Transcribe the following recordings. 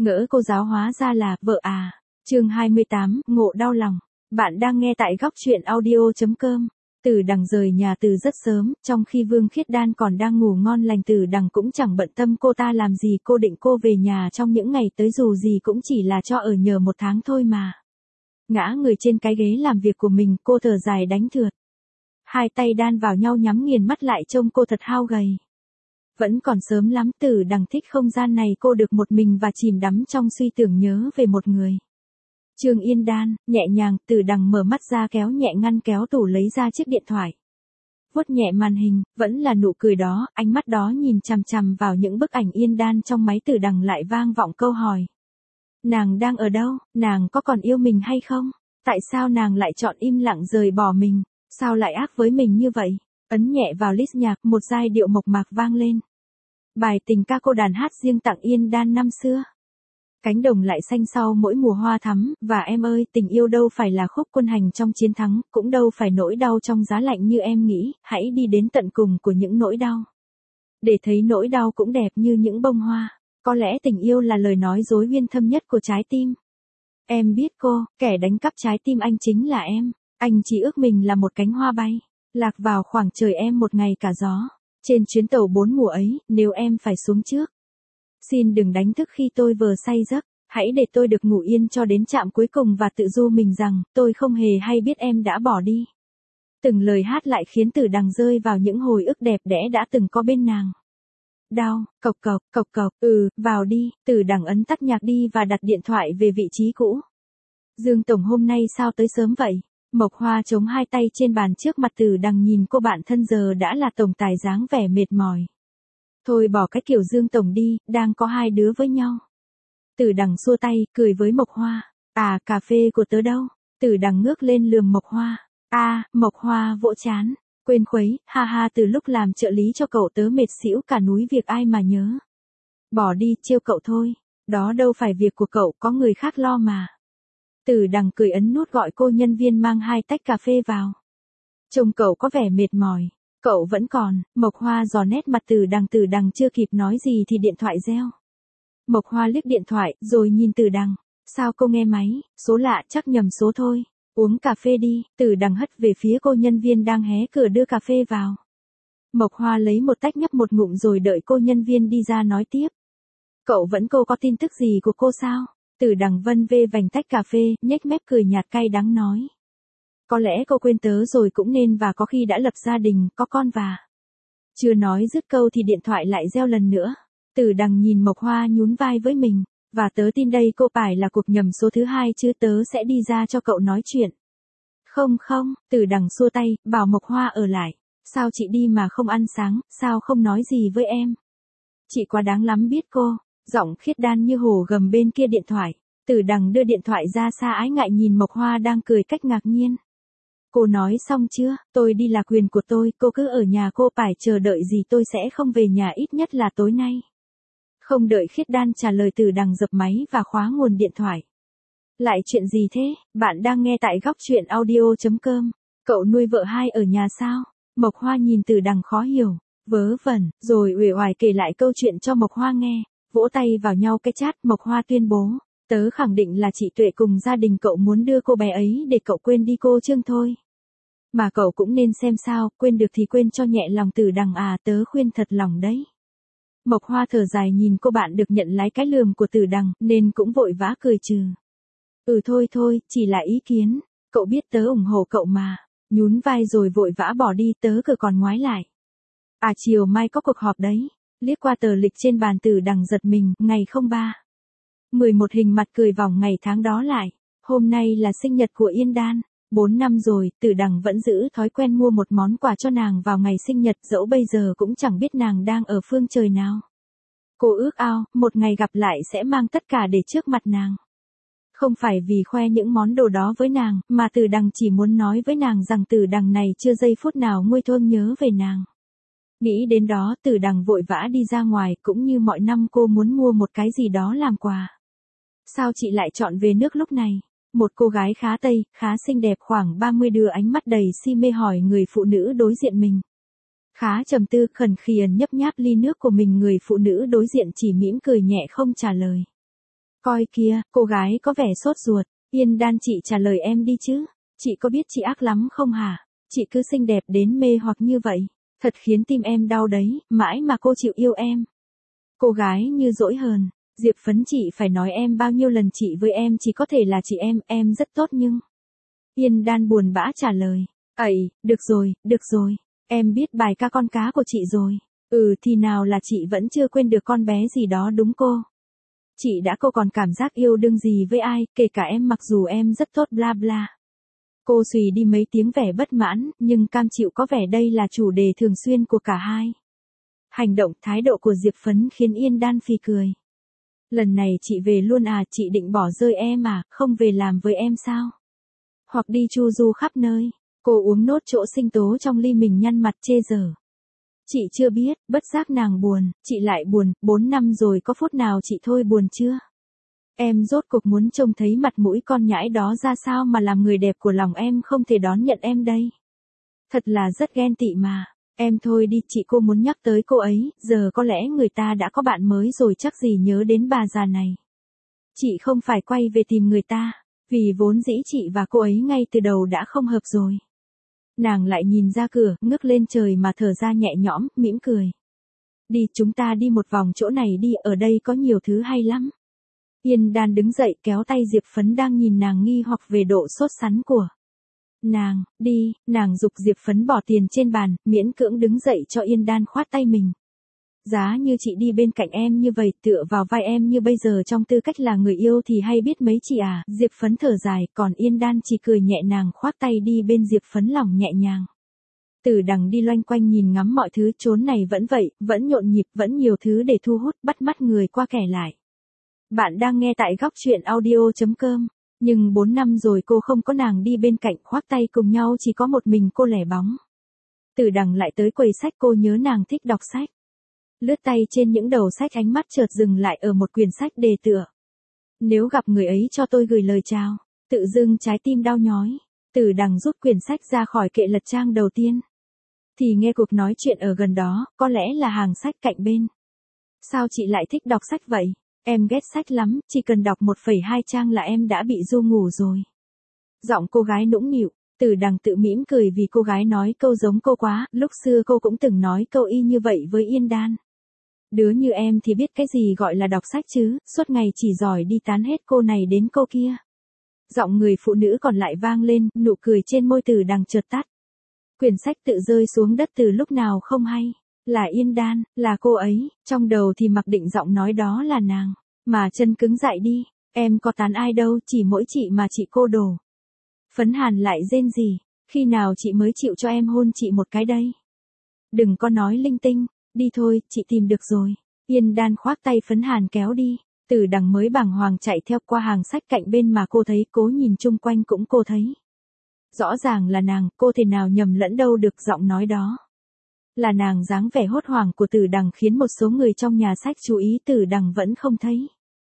Ngỡ cô giáo hóa ra là vợ à. Chương 28, ngộ đau lòng. Bạn đang nghe tại góc truyện audio.com. Tử Đằng rời nhà từ rất sớm, trong khi Vương Khiết Đan còn đang ngủ ngon lành. Tử Đằng cũng chẳng bận tâm cô ta làm gì, cô định cô về nhà trong những ngày tới dù gì cũng chỉ là cho ở nhờ 1 tháng thôi mà. Ngã người trên cái ghế làm việc của mình, cô thở dài đánh thượt. Hai tay đan vào nhau nhắm nghiền mắt lại trông cô thật hao gầy. Vẫn còn sớm lắm, Tử Đằng thích không gian này cô được một mình và chìm đắm trong suy tưởng nhớ về một người. Trương Yên Đan, nhẹ nhàng, Tử Đằng mở mắt ra kéo nhẹ ngăn kéo tủ lấy ra chiếc điện thoại. Vuốt nhẹ màn hình, vẫn là nụ cười đó, ánh mắt đó nhìn chằm chằm vào những bức ảnh Yên Đan trong máy. Tử Đằng lại vang vọng câu hỏi. Nàng đang ở đâu, nàng có còn yêu mình hay không? Tại sao nàng lại chọn im lặng rời bỏ mình? Sao lại ác với mình như vậy? Ấn nhẹ vào list nhạc, một giai điệu mộc mạc vang lên. Bài tình ca cô đàn hát riêng tặng Yên Đan năm xưa. Cánh đồng lại xanh sau mỗi mùa hoa thắm, và em ơi, tình yêu đâu phải là khúc quân hành trong chiến thắng, cũng đâu phải nỗi đau trong giá lạnh như em nghĩ, hãy đi đến tận cùng của những nỗi đau. Để thấy nỗi đau cũng đẹp như những bông hoa, có lẽ tình yêu là lời nói dối uyên thâm nhất của trái tim. Em biết cô, kẻ đánh cắp trái tim anh chính là em, anh chỉ ước mình là một cánh hoa bay, lạc vào khoảng trời em một ngày cả gió. Trên chuyến tàu 4 mùa ấy, nếu em phải xuống trước, xin đừng đánh thức khi tôi vừa say giấc, hãy để tôi được ngủ yên cho đến trạm cuối cùng và tự ru mình rằng, tôi không hề hay biết em đã bỏ đi. Từng lời hát lại khiến Tử Đằng rơi vào những hồi ức đẹp đẽ đã từng có bên nàng. Đau, cộc cộc, vào đi, Tử Đằng ấn tắt nhạc đi và đặt điện thoại về vị trí cũ. Dương Tổng hôm nay sao tới sớm vậy? Mộc Hoa chống hai tay trên bàn trước mặt Tử Đằng nhìn cô bạn thân giờ đã là tổng tài dáng vẻ mệt mỏi. Thôi bỏ cái kiểu Dương Tổng đi, đang có 2 đứa với nhau. Tử Đằng xua tay, cười với Mộc Hoa. À, cà phê của tớ đâu? Tử Đằng ngước lên lườm Mộc Hoa. À, Mộc Hoa vỗ chán. Quên khuấy, ha ha, từ lúc làm trợ lý cho cậu tớ mệt xỉu cả núi việc ai mà nhớ. Bỏ đi, trêu cậu thôi. Đó đâu phải việc của cậu, có người khác lo mà. Tử Đằng cười ấn nút gọi cô nhân viên mang 2 tách cà phê vào. Trông cậu có vẻ mệt mỏi. Cậu vẫn còn, Mộc Hoa dò nét mặt Tử Đằng chưa kịp nói gì thì điện thoại reo. Mộc Hoa liếc điện thoại, rồi nhìn Tử Đằng. Sao cô nghe máy, số lạ chắc nhầm số thôi. Uống cà phê đi, Tử Đằng hất về phía cô nhân viên đang hé cửa đưa cà phê vào. Mộc Hoa lấy một tách nhấp một ngụm rồi đợi cô nhân viên đi ra nói tiếp. Cậu vẫn cô có tin tức gì của cô sao? Tử Đằng vân vê vành tách cà phê, nhếch mép cười nhạt cay đắng nói. Có lẽ cô quên tớ rồi cũng nên, và có khi đã lập gia đình, có con và... Chưa nói dứt câu thì điện thoại lại reo lần nữa. Tử Đằng nhìn Mộc Hoa nhún vai với mình. Và tớ tin đây cô phải là cuộc nhầm số thứ 2 chứ, tớ sẽ đi ra cho cậu nói chuyện. Không, Tử Đằng xua tay, bảo Mộc Hoa ở lại. Sao chị đi mà không ăn sáng, sao không nói gì với em? Chị quá đáng lắm biết cô. Giọng Khiết Đan như hổ gầm bên kia điện thoại. Tử Đằng đưa điện thoại ra xa ái ngại nhìn Mộc Hoa đang cười cách ngạc nhiên. Cô nói xong chưa, tôi đi là quyền của tôi, cô cứ ở nhà, cô phải chờ đợi gì, tôi sẽ không về nhà ít nhất là tối nay. Không đợi Khiết Đan trả lời, Tử Đằng dập máy và khóa nguồn điện thoại. Lại chuyện gì thế, bạn đang nghe tại góc truyện audio.com. Cậu nuôi vợ 2 ở nhà sao? Mộc Hoa nhìn Tử Đằng khó hiểu, vớ vẩn, rồi uể oải kể lại câu chuyện cho Mộc Hoa nghe. Vỗ tay vào nhau cái chát, Mộc Hoa tuyên bố. Tớ khẳng định là chị Tuệ cùng gia đình cậu muốn đưa cô bé ấy để cậu quên đi cô Trương thôi. Mà cậu cũng nên xem sao, quên được thì quên cho nhẹ lòng. Tử Đằng à, tớ khuyên thật lòng đấy. Mộc Hoa thở dài nhìn cô bạn được nhận lái cái lườm của Tử Đằng, nên cũng vội vã cười trừ. Thôi, chỉ là ý kiến, cậu biết tớ ủng hộ cậu mà. Nhún vai rồi vội vã bỏ đi, tớ cứ còn ngoái lại. À, chiều mai có cuộc họp đấy. Liếc qua tờ lịch trên bàn, Tử Đằng giật mình, ngày 03/11 hình mặt cười vòng ngày tháng đó lại. Hôm nay là sinh nhật của Yên Đan. 4 năm rồi, Tử Đằng vẫn giữ thói quen mua một món quà cho nàng vào ngày sinh nhật, dẫu bây giờ cũng chẳng biết nàng đang ở phương trời nào. Cô ước ao, một ngày gặp lại sẽ mang tất cả để trước mặt nàng. Không phải vì khoe những món đồ đó với nàng, mà Tử Đằng chỉ muốn nói với nàng rằng Tử Đằng này chưa giây phút nào nguôi thương nhớ về nàng. Nghĩ đến đó, Tử Đằng vội vã đi ra ngoài, cũng như mọi năm cô muốn mua một cái gì đó làm quà. Sao chị lại chọn về nước lúc này? Một cô gái khá Tây, khá xinh đẹp khoảng 30 đưa ánh mắt đầy si mê hỏi người phụ nữ đối diện mình. Khá trầm tư, khẩn khiển nhấp nháp ly nước của mình, người phụ nữ đối diện chỉ mỉm cười nhẹ không trả lời. Coi kìa, cô gái có vẻ sốt ruột. Yên Đan, chị trả lời em đi chứ. Chị có biết chị ác lắm không hả? Chị cứ xinh đẹp đến mê hoặc như vậy. Thật khiến tim em đau đấy, mãi mà cô chịu yêu em. Cô gái như dỗi hờn. Diệp Phấn, chị phải nói em bao nhiêu lần chị với em chỉ có thể là chị em rất tốt nhưng. Yên Đan buồn bã trả lời. Ây, được rồi, em biết bài ca con cá của chị rồi. Thì nào là chị vẫn chưa quên được con bé gì đó đúng cô. Chị đã cô còn cảm giác yêu đương gì với ai, kể cả em mặc dù em rất tốt bla bla. Cô xùy đi mấy tiếng vẻ bất mãn, nhưng cam chịu có vẻ đây là chủ đề thường xuyên của cả hai. Hành động, thái độ của Diệp Phấn khiến Yên Đan phì cười. Lần này chị về luôn à, chị định bỏ rơi em à, không về làm với em sao? Hoặc đi chu du khắp nơi. Cô uống nốt chỗ sinh tố trong ly mình nhăn mặt chê dở. Chị chưa biết, bất giác nàng buồn, chị lại buồn, 4 năm rồi có phút nào chị thôi buồn chưa? Em rốt cuộc muốn trông thấy mặt mũi con nhãi đó ra sao mà làm người đẹp của lòng em không thể đón nhận em đây. Thật là rất ghen tị mà. Em thôi đi, chị cô muốn nhắc tới cô ấy, giờ có lẽ người ta đã có bạn mới rồi chắc gì nhớ đến bà già này. Chị không phải quay về tìm người ta, vì vốn dĩ chị và cô ấy ngay từ đầu đã không hợp rồi. Nàng lại nhìn ra cửa, ngước lên trời mà thở ra nhẹ nhõm, mỉm cười. Đi, chúng ta đi một vòng chỗ này đi, ở đây có nhiều thứ hay lắm. Yên Đan đứng dậy kéo tay Diệp Phấn đang nhìn nàng nghi hoặc về độ sốt sắn của nàng. Đi, nàng giục Diệp Phấn bỏ tiền trên bàn, miễn cưỡng đứng dậy cho Yên Đan khoát tay mình. Giá như chị đi bên cạnh em như vậy, tựa vào vai em như bây giờ trong tư cách là người yêu thì hay biết mấy chị à. Diệp Phấn thở dài, còn Yên Đan chỉ cười nhẹ, nàng khoác tay đi bên Diệp Phấn lòng nhẹ nhàng. Từ Đằng đi loanh quanh nhìn ngắm mọi thứ, chốn này vẫn vậy, vẫn nhộn nhịp, vẫn nhiều thứ để thu hút, bắt mắt người qua kẻ lại. Bạn đang nghe tại góc truyện audio.com. Nhưng 4 năm rồi cô không có nàng đi bên cạnh khoác tay cùng nhau, chỉ có một mình cô lẻ bóng. Từ Đằng lại tới quầy sách, cô nhớ nàng thích đọc sách. Lướt tay trên những đầu sách, ánh mắt chợt dừng lại ở một quyển sách đề tựa. Nếu gặp người ấy cho tôi gửi lời chào. Tự dưng trái tim đau nhói. Từ Đằng rút quyển sách ra khỏi kệ, lật trang đầu tiên. Thì nghe cuộc nói chuyện ở gần đó, có lẽ là hàng sách cạnh bên. Sao chị lại thích đọc sách vậy? Em ghét sách lắm, chỉ cần đọc 1,2 trang là em đã bị ru ngủ rồi. Giọng cô gái nũng nịu. Từ Đằng tự mỉm cười vì cô gái nói câu giống cô quá, lúc xưa cô cũng từng nói câu y như vậy với Yên Đan. Đứa như em thì biết cái gì gọi là đọc sách chứ, suốt ngày chỉ giỏi đi tán hết cô này đến cô kia. Giọng người phụ nữ còn lại vang lên, nụ cười trên môi Từ Đằng chợt tắt. Quyển sách tự rơi xuống đất từ lúc nào không hay. Là Yên Đan, là cô ấy, trong đầu thì mặc định giọng nói đó là nàng. Mà chân cứng dại đi, em có tán ai đâu, chỉ mỗi chị mà chị cô đổ. Phấn Hàn lại rên rỉ, khi nào chị mới chịu cho em hôn chị một cái đây? Đừng có nói linh tinh, đi thôi, chị tìm được rồi. Yên Đan khoác tay Phấn Hàn kéo đi. Từ Đằng mới bàng hoàng chạy theo qua hàng sách cạnh bên mà cô thấy, cố nhìn chung quanh cũng cô thấy. Rõ ràng là nàng, cô thể nào nhầm lẫn đâu được giọng nói đó. Là nàng. Dáng vẻ hốt hoảng của Từ Đằng khiến một số người trong nhà sách chú ý, Từ Đằng vẫn không thấy.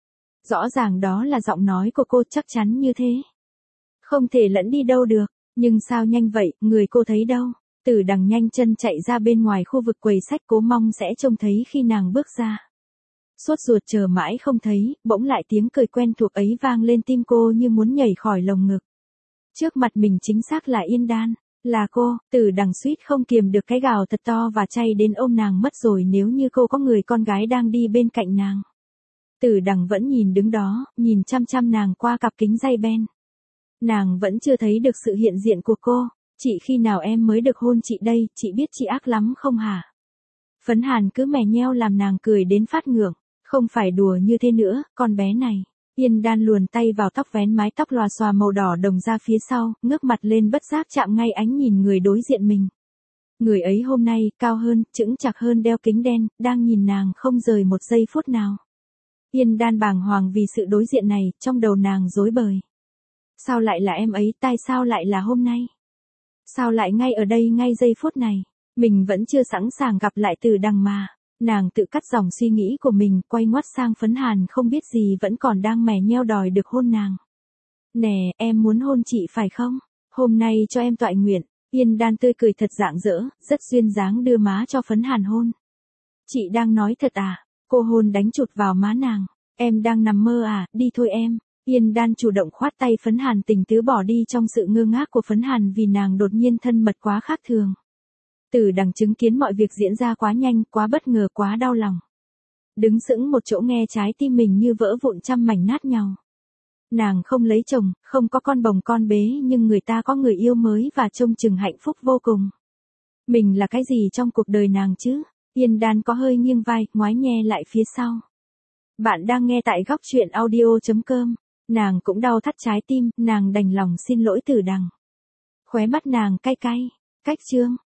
Rõ ràng đó là giọng nói của cô, chắc chắn như thế. Không thể lẫn đi đâu được, nhưng sao nhanh vậy, người cô thấy đâu. Từ Đằng nhanh chân chạy ra bên ngoài khu vực quầy sách, cố mong sẽ trông thấy khi nàng bước ra. Sốt ruột chờ mãi không thấy, bỗng lại tiếng cười quen thuộc ấy vang lên, tim cô như muốn nhảy khỏi lồng ngực. Trước mặt mình chính xác là Yên Đan, là cô. Từ Đằng suýt không kiềm được cái gào thật to và chay đến ôm nàng mất rồi nếu như cô có người con gái đang đi bên cạnh nàng. Từ Đằng vẫn nhìn đứng đó, nhìn chăm chăm nàng qua cặp kính ray ben. Nàng vẫn chưa thấy được sự hiện diện của cô. Chị, khi nào em mới được hôn chị đây, chị biết chị ác lắm không hả? Phấn Hàn cứ mè nheo làm nàng cười đến phát ngượng. Không phải đùa như thế nữa, con bé này. Yên Đan luồn tay vào tóc, vén mái tóc lòa xòa màu đỏ đồng ra phía sau, ngước mặt lên bất giác chạm ngay ánh nhìn người đối diện mình. Người ấy hôm nay, cao hơn, chững chạc hơn, đeo kính đen, đang nhìn nàng không rời một giây phút nào. Yên Đan bàng hoàng vì sự đối diện này, trong đầu nàng rối bời. Sao lại là em ấy, tại sao lại là hôm nay? Sao lại ngay ở đây, ngay giây phút này? Mình vẫn chưa sẵn sàng gặp lại Từ Đằng mà. Nàng tự cắt dòng suy nghĩ của mình, quay ngoắt sang Phấn Hàn không biết gì vẫn còn đang mè nheo đòi được hôn nàng. Nè, em muốn hôn chị phải không? Hôm nay cho em toại nguyện. Yên Đan tươi cười thật rạng rỡ, rất duyên dáng đưa má cho Phấn Hàn hôn. Chị đang nói thật à? Cô hôn đánh chụt vào má nàng. Em đang nằm mơ à, đi thôi em. Yên Đan chủ động khoát tay Phấn Hàn Tình Tứ bỏ đi trong sự ngơ ngác của Phấn Hàn vì nàng đột nhiên thân mật quá khác thường. Từ Đằng chứng kiến mọi việc diễn ra quá nhanh, quá bất ngờ, quá đau lòng. Đứng sững một chỗ nghe trái tim mình như vỡ vụn trăm mảnh nát nhàu. Nàng không lấy chồng, không có con bồng con bế nhưng người ta có người yêu mới và trông chừng hạnh phúc vô cùng. Mình là cái gì trong cuộc đời nàng chứ? Yên Đan có hơi nghiêng vai, ngoái nhe lại phía sau. Bạn đang nghe tại góc truyện audio.com. Nàng cũng đau thắt trái tim, nàng đành lòng xin lỗi Từ Đằng. Khóe mắt nàng cay cay. Cách chương.